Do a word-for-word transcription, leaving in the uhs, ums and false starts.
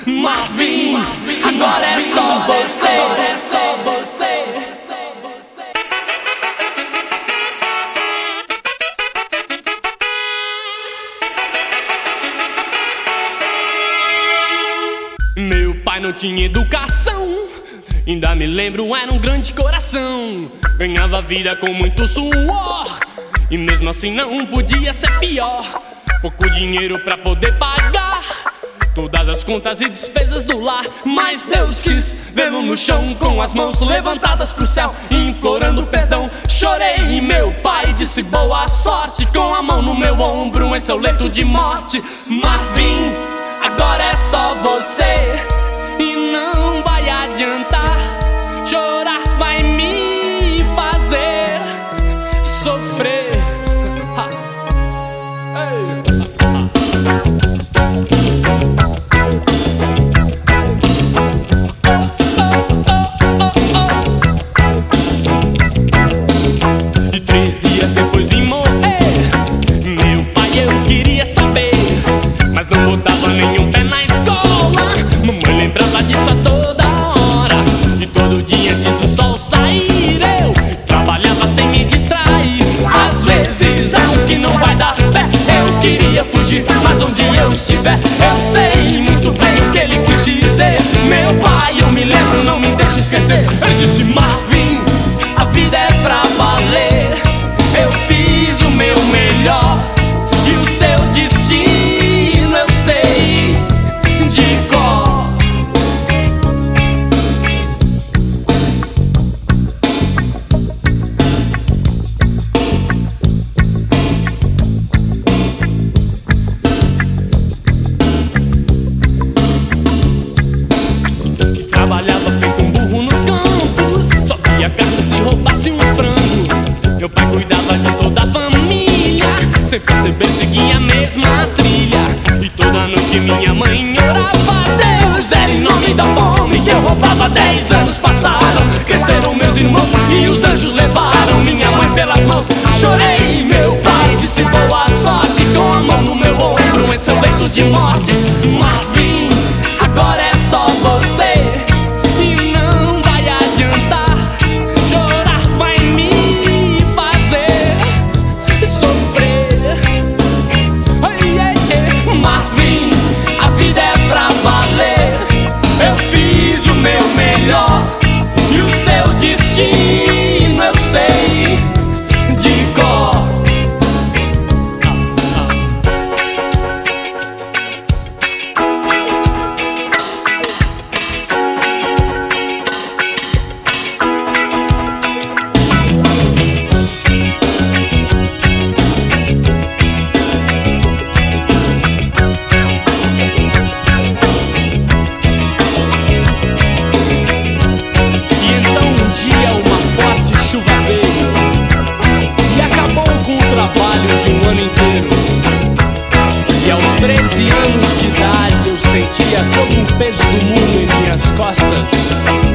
Marvin, agora é só você, é só você. Meu pai não tinha educação, ainda me lembro, era um grande coração. Ganhava vida com muito suor, e mesmo assim não podia ser pior. Pouco dinheiro pra poder pagar todas as contas e despesas do lar, mas Deus quis vê-lo no chão, com as mãos levantadas pro céu, implorando perdão. Chorei e meu pai disse boa sorte, com a mão no meu ombro em seu leito de morte. Marvin, agora é só você, e não vai adiantar. Chorar vai me fazer sofrer. Ha. Hey. E três dias depois de morrer, meu pai eu queria saber, mas não botava nenhum pé na escola. Mamãe lembrava disso a toda hora, e todo dia antes do sol sair eu trabalhava sem me distrair. Às vezes acho que não vai dar pé, eu queria fugir, mas onde eu estiver eu sei muito bem o que ele quis dizer. Meu pai, eu me lembro, não me deixe esquecer. Ele disse: Marvin, a vida é pra valer. Eu fiz o meu melhor, e o seu destino eu sei de cor. Trabalhava feito um burro nos campos, só via carne se roubasse um frango. Meu pai cuidava de toda a família, sem perceber seguia a mesma trilha. E toda noite minha mãe orava a Deus, era em nome da fome que eu roubava. Dez anos passaram, cresceram meus irmãos, e os anjos levaram minha mãe pelas mãos. Chorei, meu pai disse boa sorte, com a mão no meu ombro em seu leito de morte. Marvin, agora é só você, e não vai adiantar. Chorar vai me fazer sofrer. Ai, ai, ai. Marvin, a vida é pra valer. Eu fiz o meu melhor, e o seu destino eu sei de cor. treze anos de idade eu sentia todo o peso do mundo em minhas costas.